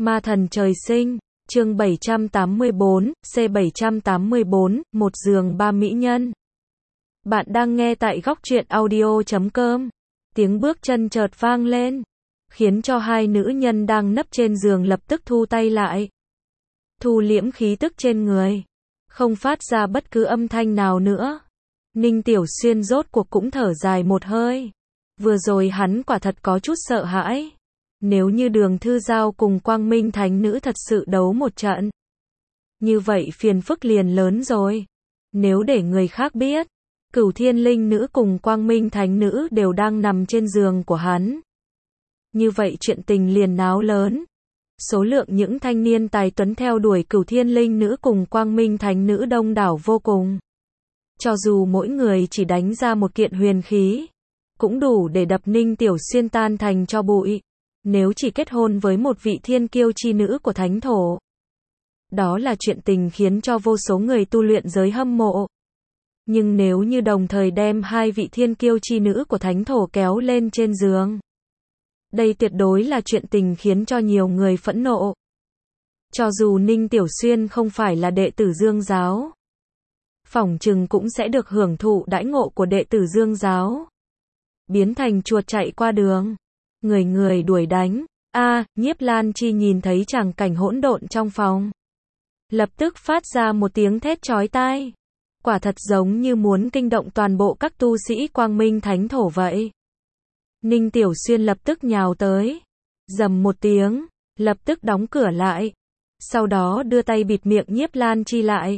Ma thần trời sinh, chương 784, C784, một giường ba mỹ nhân. Bạn đang nghe tại góc truyện audio.com. Tiếng bước chân chợt vang lên, khiến cho hai nữ nhân đang nấp trên giường lập tức thu tay lại. Thu liễm khí tức trên người, không phát ra bất cứ âm thanh nào nữa. Ninh Tiểu Xuyên rốt cuộc cũng thở dài một hơi. Vừa rồi hắn quả thật có chút sợ hãi. Nếu như Đường Thư Giao cùng Quang Minh Thánh Nữ thật sự đấu một trận, như vậy phiền phức liền lớn rồi. Nếu để người khác biết, Cửu Thiên Linh Nữ cùng Quang Minh Thánh Nữ đều đang nằm trên giường của hắn, như vậy chuyện tình liền náo lớn. Số lượng những thanh niên tài tuấn theo đuổi Cửu Thiên Linh Nữ cùng Quang Minh Thánh Nữ đông đảo vô cùng. Cho dù mỗi người chỉ đánh ra một kiện huyền khí, cũng đủ để đập Ninh Tiểu Xuyên tan thành tro bụi. Nếu chỉ kết hôn với một vị thiên kiêu chi nữ của thánh thổ, đó là chuyện tình khiến cho vô số người tu luyện giới hâm mộ. Nhưng nếu như đồng thời đem hai vị thiên kiêu chi nữ của thánh thổ kéo lên trên giường, đây tuyệt đối là chuyện tình khiến cho nhiều người phẫn nộ. Cho dù Ninh Tiểu Xuyên không phải là đệ tử Dương giáo, phỏng chừng cũng sẽ được hưởng thụ đãi ngộ của đệ tử Dương giáo, biến thành chuột chạy qua đường, người người đuổi đánh. Nhiếp Lan Chi nhìn thấy tràng cảnh hỗn độn trong phòng, lập tức phát ra một tiếng thét chói tai. Quả thật giống như muốn kinh động toàn bộ các tu sĩ Quang Minh Thánh Thổ vậy. Ninh Tiểu Xuyên lập tức nhào tới, rầm một tiếng, lập tức đóng cửa lại. Sau đó đưa tay bịt miệng Nhiếp Lan Chi lại.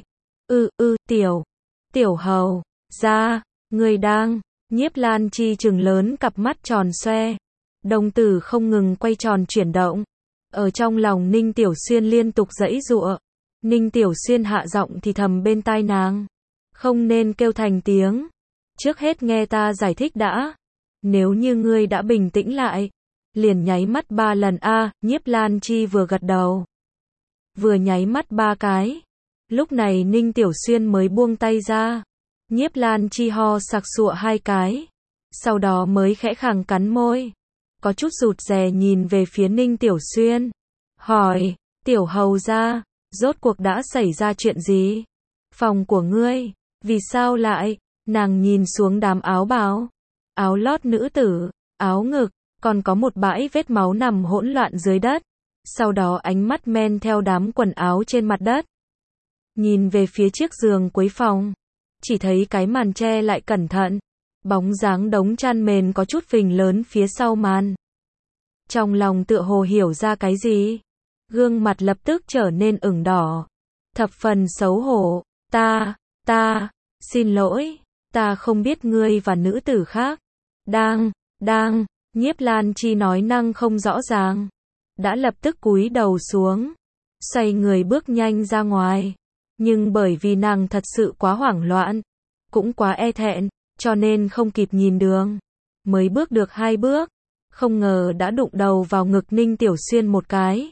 Tiểu hầu, ra, người đang. Nhiếp Lan Chi trừng lớn cặp mắt tròn xoe, đồng tử không ngừng quay tròn chuyển động. Ở trong lòng Ninh Tiểu Xuyên liên tục giãy giụa. Ninh Tiểu Xuyên hạ giọng thì thầm bên tai nàng, không nên kêu thành tiếng, trước hết nghe ta giải thích đã. Nếu như ngươi đã bình tĩnh lại, liền nháy mắt 3 lần. Nhiếp Lan Chi vừa gật đầu, vừa nháy mắt 3 cái. Lúc này Ninh Tiểu Xuyên mới buông tay ra. Nhiếp Lan Chi ho sặc sụa 2 cái, sau đó mới khẽ khàng cắn môi, có chút rụt rè nhìn về phía Ninh Tiểu Xuyên, hỏi, tiểu hầu gia, rốt cuộc đã xảy ra chuyện gì? Phòng của ngươi, vì sao lại? Nàng nhìn xuống đám áo bào, áo lót nữ tử, áo ngực, còn có một bãi vết máu nằm hỗn loạn dưới đất. Sau đó ánh mắt men theo đám quần áo trên mặt đất, nhìn về phía chiếc giường cuối phòng, chỉ thấy cái màn che lại cẩn thận, bóng dáng đống chăn mền có chút phình lớn phía sau màn. Trong lòng tựa hồ hiểu ra cái gì, gương mặt lập tức trở nên ửng đỏ, thập phần xấu hổ. Ta, xin lỗi, ta không biết ngươi và nữ tử khác đang, Nhiếp Lan Chi nói năng không rõ ràng, đã lập tức cúi đầu xuống, xoay người bước nhanh ra ngoài. Nhưng bởi vì nàng thật sự quá hoảng loạn, cũng quá e thẹn, cho nên không kịp nhìn đường, mới bước được 2 bước, không ngờ đã đụng đầu vào ngực Ninh Tiểu Xuyên một cái.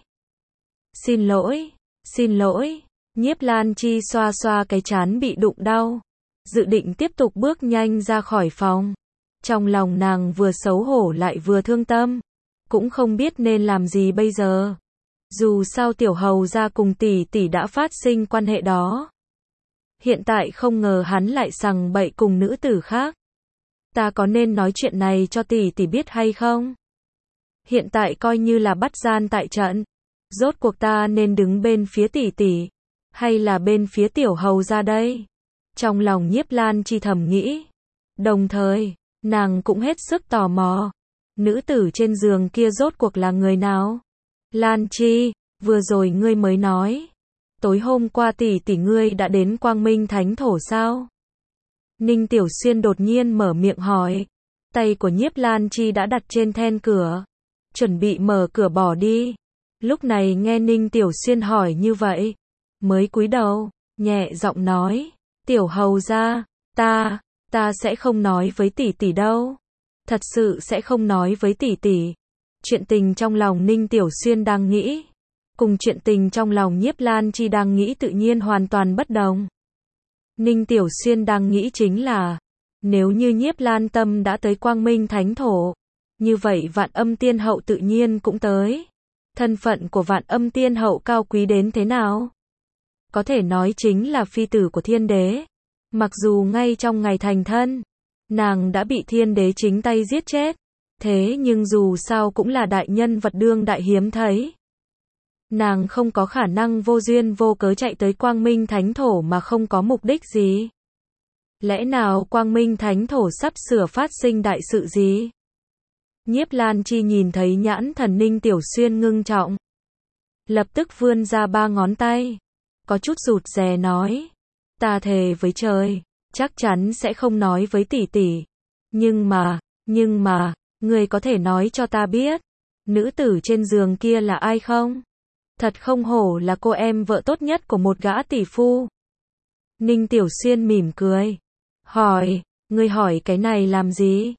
Xin lỗi, Nhiếp Lan Chi xoa xoa cái trán bị đụng đau, dự định tiếp tục bước nhanh ra khỏi phòng. Trong lòng nàng vừa xấu hổ lại vừa thương tâm, cũng không biết nên làm gì bây giờ. Dù sao tiểu hầu gia cùng tỷ tỷ đã phát sinh quan hệ đó, hiện tại không ngờ hắn lại sằng bậy cùng nữ tử khác. Ta có nên nói chuyện này cho tỷ tỷ biết hay không? Hiện tại coi như là bắt gian tại trận, rốt cuộc ta nên đứng bên phía tỷ tỷ, hay là bên phía tiểu hầu gia đây? Trong lòng Nhiếp Lan Chi thầm nghĩ, đồng thời, nàng cũng hết sức tò mò, nữ tử trên giường kia rốt cuộc là người nào? Lan Chi, vừa rồi ngươi mới nói, tối hôm qua tỷ tỷ ngươi đã đến Quang Minh Thánh Thổ sao? Ninh Tiểu Xuyên đột nhiên mở miệng hỏi, tay của Nhiếp Lan Chi đã đặt trên then cửa, chuẩn bị mở cửa bỏ đi. Lúc này nghe Ninh Tiểu Xuyên hỏi như vậy, mới cúi đầu, nhẹ giọng nói, tiểu hầu gia, ta sẽ không nói với tỷ tỷ đâu. Thật sự sẽ không nói với tỷ tỷ. Chuyện tình trong lòng Ninh Tiểu Xuyên đang nghĩ, cùng chuyện tình trong lòng Nhiếp Lan Chi đang nghĩ tự nhiên hoàn toàn bất đồng. Ninh Tiểu Xuyên đang nghĩ chính là, nếu như Nhiếp Lan Tâm đã tới Quang Minh Thánh Thổ, như vậy Vạn Âm Tiên Hậu tự nhiên cũng tới. Thân phận của Vạn Âm Tiên Hậu cao quý đến thế nào? Có thể nói chính là phi tử của thiên đế. Mặc dù ngay trong ngày thành thân, nàng đã bị thiên đế chính tay giết chết. Thế nhưng dù sao cũng là đại nhân vật đương đại hiếm thấy. Nàng không có khả năng vô duyên vô cớ chạy tới Quang Minh Thánh Thổ mà không có mục đích gì. Lẽ nào Quang Minh Thánh Thổ sắp sửa phát sinh đại sự gì? Nhiếp Lan Chi nhìn thấy nhãn thần Ninh Tiểu Xuyên ngưng trọng. Lập tức vươn ra 3 ngón tay. Có chút rụt rè nói. Ta thề với trời, chắc chắn sẽ không nói với tỷ tỷ. Nhưng mà, người có thể nói cho ta biết, nữ tử trên giường kia là ai không? Thật không hổ là cô em vợ tốt nhất của một gã tỷ phu. Ninh Tiểu Xuyên mỉm cười. Hỏi, ngươi hỏi cái này làm gì?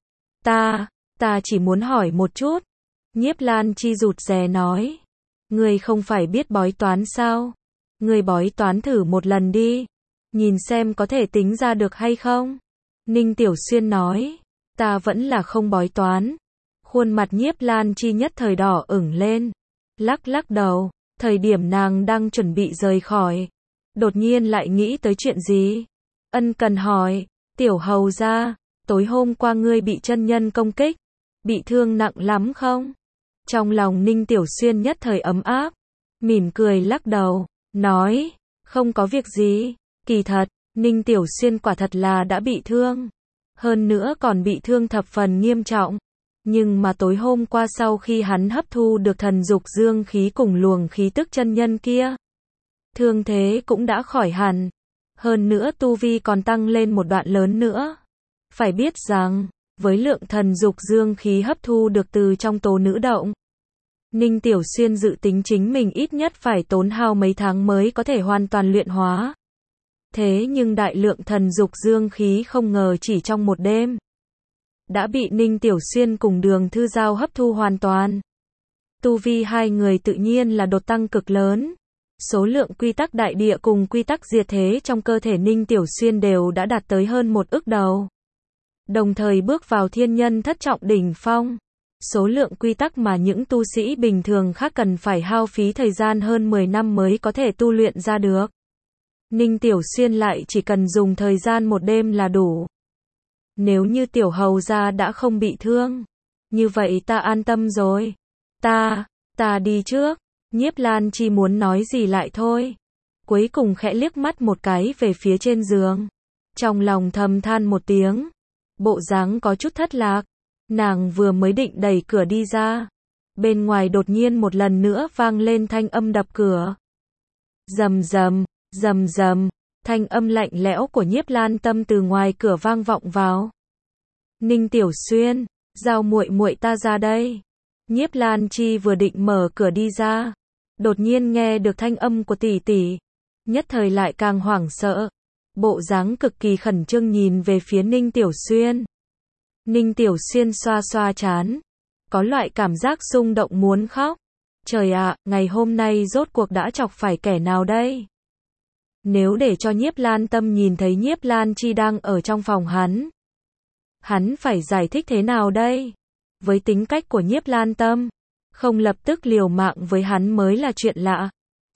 Ta chỉ muốn hỏi một chút. Nhiếp Lan Chi rụt rè nói. Ngươi không phải biết bói toán sao? Ngươi bói toán thử một lần đi. Nhìn xem có thể tính ra được hay không? Ninh Tiểu Xuyên nói. Ta vẫn là không bói toán. Khuôn mặt Nhiếp Lan Chi nhất thời đỏ ửng lên. Lắc đầu. Thời điểm nàng đang chuẩn bị rời khỏi. Đột nhiên lại nghĩ tới chuyện gì? Ân cần hỏi. Tiểu hầu gia, tối hôm qua ngươi bị chân nhân công kích. Bị thương nặng lắm không? Trong lòng Ninh Tiểu Xuyên nhất thời ấm áp. Mỉm cười lắc đầu. Nói. Không có việc gì. Kỳ thật, Ninh Tiểu Xuyên quả thật là đã bị thương. Hơn nữa còn bị thương thập phần nghiêm trọng. Nhưng mà tối hôm qua sau khi hắn hấp thu được thần dục dương khí cùng luồng khí tức chân nhân kia, thương thế cũng đã khỏi hẳn. Hơn nữa tu vi còn tăng lên một đoạn lớn nữa. Phải biết rằng, với lượng thần dục dương khí hấp thu được từ trong tố nữ động, Ninh Tiểu Xuyên dự tính chính mình ít nhất phải tốn hao mấy tháng mới có thể hoàn toàn luyện hóa. Thế nhưng đại lượng thần dục dương khí không ngờ chỉ trong một đêm đã bị Ninh Tiểu Xuyên cùng Đường Thư Giao hấp thu hoàn toàn. Tu vi hai người tự nhiên là đột tăng cực lớn. Số lượng quy tắc đại địa cùng quy tắc diệt thế trong cơ thể Ninh Tiểu Xuyên đều đã đạt tới hơn 1 ức đầu. Đồng thời bước vào thiên nhân thất trọng đỉnh phong. Số lượng quy tắc mà những tu sĩ bình thường khác cần phải hao phí thời gian hơn 10 năm mới có thể tu luyện ra được. Ninh Tiểu Xuyên lại chỉ cần dùng thời gian một đêm là đủ. Nếu như tiểu hầu gia đã không bị thương, như vậy ta an tâm rồi. Ta đi trước. Nhiếp Lan Chi muốn nói gì lại thôi. Cuối cùng khẽ liếc mắt một cái về phía trên giường. Trong lòng thầm than một tiếng. Bộ dáng có chút thất lạc. Nàng vừa mới định đẩy cửa đi ra. Bên ngoài đột nhiên một lần nữa vang lên thanh âm đập cửa. Rầm rầm, thanh âm lạnh lẽo của Nhiếp Lan Tâm từ ngoài cửa vang vọng vào. Ninh Tiểu Xuyên, Giao muội muội ta ra đây. Nhiếp Lan Chi vừa định mở cửa đi ra, đột nhiên nghe được thanh âm của tỷ tỷ, nhất thời lại càng hoảng sợ, bộ dáng cực kỳ khẩn trương nhìn về phía Ninh Tiểu Xuyên. Ninh Tiểu Xuyên xoa xoa trán, có loại cảm giác rung động muốn khóc. Trời ạ, ngày hôm nay rốt cuộc đã chọc phải kẻ nào đây? Nếu để cho Nhiếp Lan Tâm nhìn thấy Nhiếp Lan Chi đang ở trong phòng hắn phải giải thích thế nào đây? Với tính cách của Nhiếp Lan Tâm, không lập tức liều mạng với hắn mới là chuyện lạ.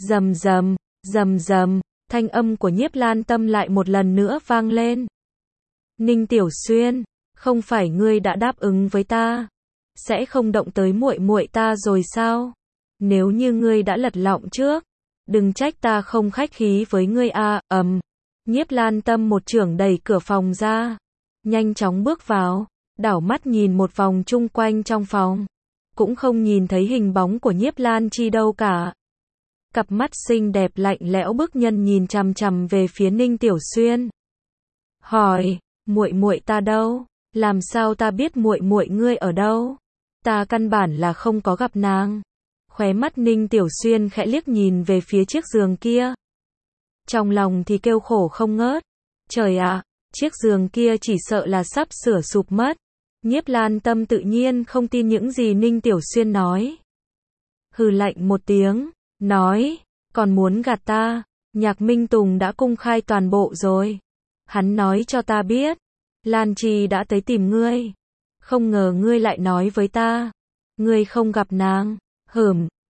Rầm rầm, thanh âm của Nhiếp Lan Tâm lại một lần nữa vang lên. Ninh Tiểu Xuyên, không phải ngươi đã đáp ứng với ta, sẽ không động tới muội muội ta rồi sao? Nếu như ngươi đã lật lọng trước, đừng trách ta không khách khí với ngươi a. Nhiếp Lan Tâm một chưởng đẩy cửa phòng ra, nhanh chóng bước vào, đảo mắt nhìn một vòng chung quanh trong phòng, cũng không nhìn thấy hình bóng của Nhiếp Lan Chi đâu cả. Cặp mắt xinh đẹp lạnh lẽo bức nhân nhìn chằm chằm về phía Ninh Tiểu Xuyên. Hỏi, muội muội ta đâu? Làm sao ta biết muội muội ngươi ở đâu? Ta căn bản là không có gặp nàng. Khóe mắt Ninh Tiểu Xuyên khẽ liếc nhìn về phía chiếc giường kia. Trong lòng thì kêu khổ không ngớt. Trời ạ, chiếc giường kia chỉ sợ là sắp sửa sụp mất. Nhiếp Lan Tâm tự nhiên không tin những gì Ninh Tiểu Xuyên nói. Hừ lạnh một tiếng, nói, còn muốn gạt ta, Nhạc Minh Tùng đã công khai toàn bộ rồi. Hắn nói cho ta biết, Lan Chi đã tới tìm ngươi. Không ngờ ngươi lại nói với ta, ngươi không gặp nàng.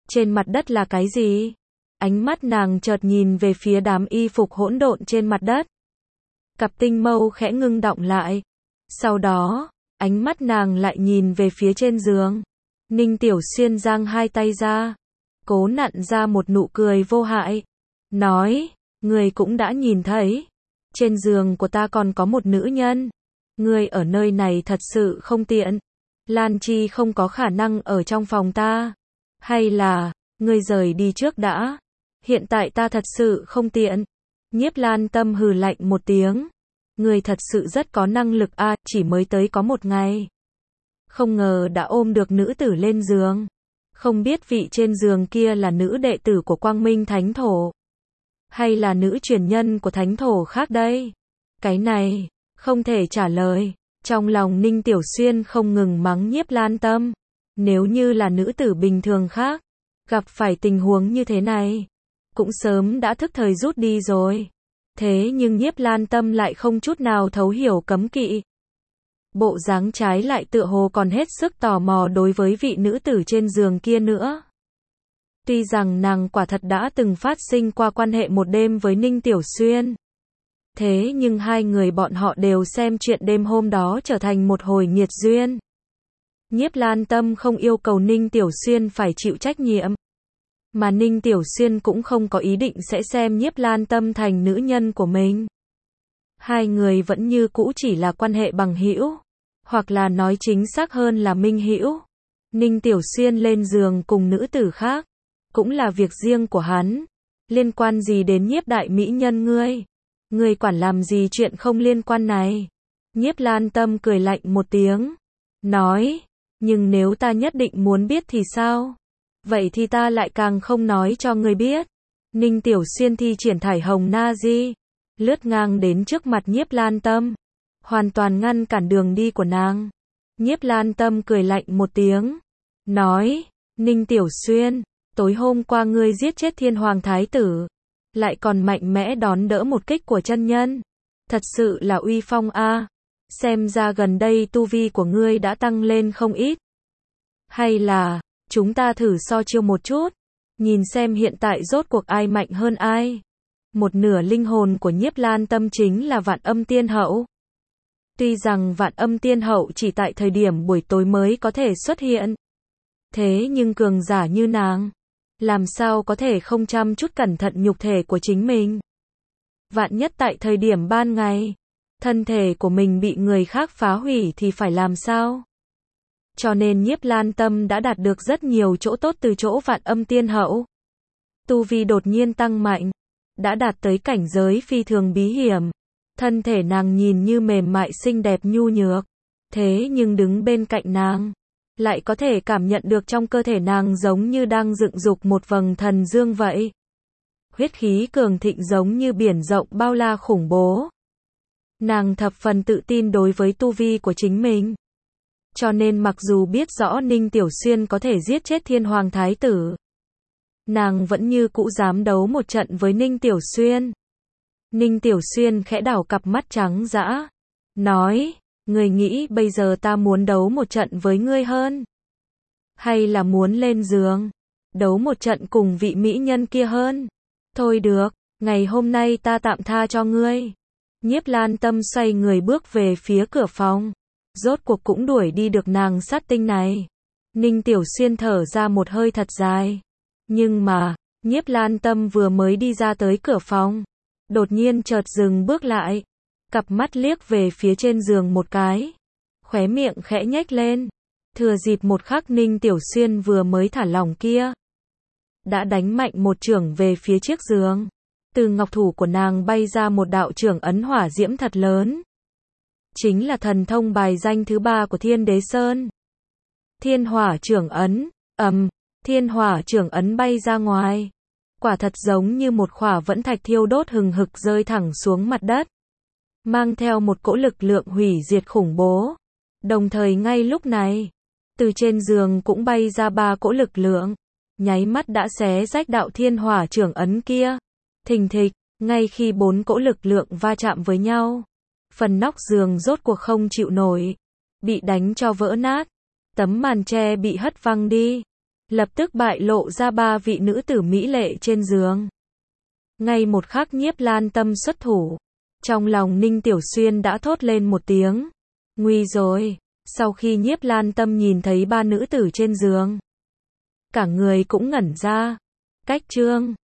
trên mặt đất là cái gì? Ánh mắt nàng chợt nhìn về phía đám y phục hỗn độn trên mặt đất. Cặp tinh mâu khẽ ngưng đọng lại. Sau đó, ánh mắt nàng lại nhìn về phía trên giường. Ninh Tiểu Xuyên giang hai tay ra, cố nặn ra một nụ cười vô hại. Nói, ngươi cũng đã nhìn thấy. Trên giường của ta còn có một nữ nhân. Ngươi ở nơi này thật sự không tiện. Lan Chi không có khả năng ở trong phòng ta. Hay là, ngươi rời đi trước đã. Hiện tại ta thật sự không tiện. Nhiếp Lan Tâm hừ lạnh một tiếng. Ngươi thật sự rất có năng lực a, chỉ mới tới có một ngày. Không ngờ đã ôm được nữ tử lên giường. Không biết vị trên giường kia là nữ đệ tử của Quang Minh Thánh Thổ. Hay là nữ truyền nhân của Thánh Thổ khác đây? Cái này, không thể trả lời. Trong lòng Ninh Tiểu Xuyên không ngừng mắng Nhiếp Lan Tâm. Nếu như là nữ tử bình thường khác, gặp phải tình huống như thế này, cũng sớm đã thức thời rút đi rồi. Thế nhưng Nhiếp Lan Tâm lại không chút nào thấu hiểu cấm kỵ. Bộ dáng trái lại tựa hồ còn hết sức tò mò đối với vị nữ tử trên giường kia nữa. Tuy rằng nàng quả thật đã từng phát sinh qua quan hệ một đêm với Ninh Tiểu Xuyên. Thế nhưng hai người bọn họ đều xem chuyện đêm hôm đó trở thành một hồi nghiệt duyên. Nhiếp Lan Tâm không yêu cầu Ninh Tiểu Xuyên phải chịu trách nhiệm. Mà Ninh Tiểu Xuyên cũng không có ý định sẽ xem Nhiếp Lan Tâm thành nữ nhân của mình. Hai người vẫn như cũ chỉ là quan hệ bằng hữu, hoặc là nói chính xác hơn là minh hữu. Ninh Tiểu Xuyên lên giường cùng nữ tử khác, cũng là việc riêng của hắn. Liên quan gì đến Nhiếp đại mỹ nhân ngươi? Ngươi quản làm gì chuyện không liên quan này? Nhiếp Lan Tâm cười lạnh một tiếng, nói, nhưng nếu ta nhất định muốn biết thì sao? Vậy thì ta lại càng không nói cho ngươi biết. Ninh Tiểu Xuyên thi triển thải hồng na di, lướt ngang đến trước mặt Nhiếp Lan Tâm, hoàn toàn ngăn cản đường đi của nàng. Nhiếp Lan Tâm cười lạnh một tiếng, nói, Ninh Tiểu Xuyên, tối hôm qua ngươi giết chết Thiên Hoàng Thái Tử, lại còn mạnh mẽ đón đỡ một kích của chân nhân. Thật sự là uy phong a. Xem ra gần đây tu vi của ngươi đã tăng lên không ít. Hay là, chúng ta thử so chiêu một chút, nhìn xem hiện tại rốt cuộc ai mạnh hơn ai. Một nửa linh hồn của Nhiếp Lan Tâm chính là Vạn Âm Tiên Hậu. Tuy rằng Vạn Âm Tiên Hậu chỉ tại thời điểm buổi tối mới có thể xuất hiện. Thế nhưng cường giả như nàng, làm sao có thể không chăm chút cẩn thận nhục thể của chính mình. Vạn nhất tại thời điểm ban ngày, thân thể của mình bị người khác phá hủy thì phải làm sao? Cho nên Nhiếp Lan Tâm đã đạt được rất nhiều chỗ tốt từ chỗ Vạn Âm Tiên Hậu. Tu vi đột nhiên tăng mạnh, đã đạt tới cảnh giới phi thường bí hiểm. Thân thể nàng nhìn như mềm mại xinh đẹp nhu nhược, thế nhưng đứng bên cạnh nàng, lại có thể cảm nhận được trong cơ thể nàng giống như đang dựng dục một vầng thần dương vậy. Huyết khí cường thịnh giống như biển rộng bao la khủng bố. Nàng thập phần tự tin đối với tu vi của chính mình. Cho nên mặc dù biết rõ Ninh Tiểu Xuyên có thể giết chết Thiên Hoàng Thái Tử, nàng vẫn như cũ dám đấu một trận với Ninh Tiểu Xuyên. Ninh Tiểu Xuyên khẽ đảo cặp mắt trắng dã, nói, ngươi nghĩ bây giờ ta muốn đấu một trận với ngươi hơn? Hay là muốn lên giường, đấu một trận cùng vị mỹ nhân kia hơn? Thôi được, ngày hôm nay ta tạm tha cho ngươi. Nhiếp Lan Tâm xoay người bước về phía cửa phòng. Rốt cuộc cũng đuổi đi được nàng sát tinh này. Ninh Tiểu Xuyên thở ra một hơi thật dài. Nhưng mà, Nhiếp Lan Tâm vừa mới đi ra tới cửa phòng, đột nhiên chợt dừng bước lại. Cặp mắt liếc về phía trên giường một cái. Khóe miệng khẽ nhếch lên. Thừa dịp một khắc Ninh Tiểu Xuyên vừa mới thả lỏng kia, đã đánh mạnh một chưởng về phía chiếc giường. Từ ngọc thủ của nàng bay ra một đạo chưởng ấn hỏa diễm thật lớn. Chính là thần thông bài danh thứ 3 của Thiên Đế Sơn. Thiên hỏa chưởng ấn, thiên hỏa chưởng ấn bay ra ngoài. Quả thật giống như một khỏa vẫn thạch thiêu đốt hừng hực rơi thẳng xuống mặt đất. Mang theo một cỗ lực lượng hủy diệt khủng bố. Đồng thời ngay lúc này, từ trên giường cũng bay ra 3 cỗ lực lượng. Nháy mắt đã xé rách đạo thiên hỏa chưởng ấn kia. Thình thịch, ngay khi 4 cỗ lực lượng va chạm với nhau, phần nóc giường rốt cuộc không chịu nổi, bị đánh cho vỡ nát, tấm màn tre bị hất văng đi. lập tức bại lộ ra ba vị nữ tử mỹ lệ trên giường. Ngay một khắc Nhiếp Lan Tâm xuất thủ, trong lòng Ninh Tiểu Xuyên đã thốt lên một tiếng, nguy rồi. Sau khi Nhiếp Lan Tâm nhìn thấy ba nữ tử trên giường, cả người cũng ngẩn ra. Cách chương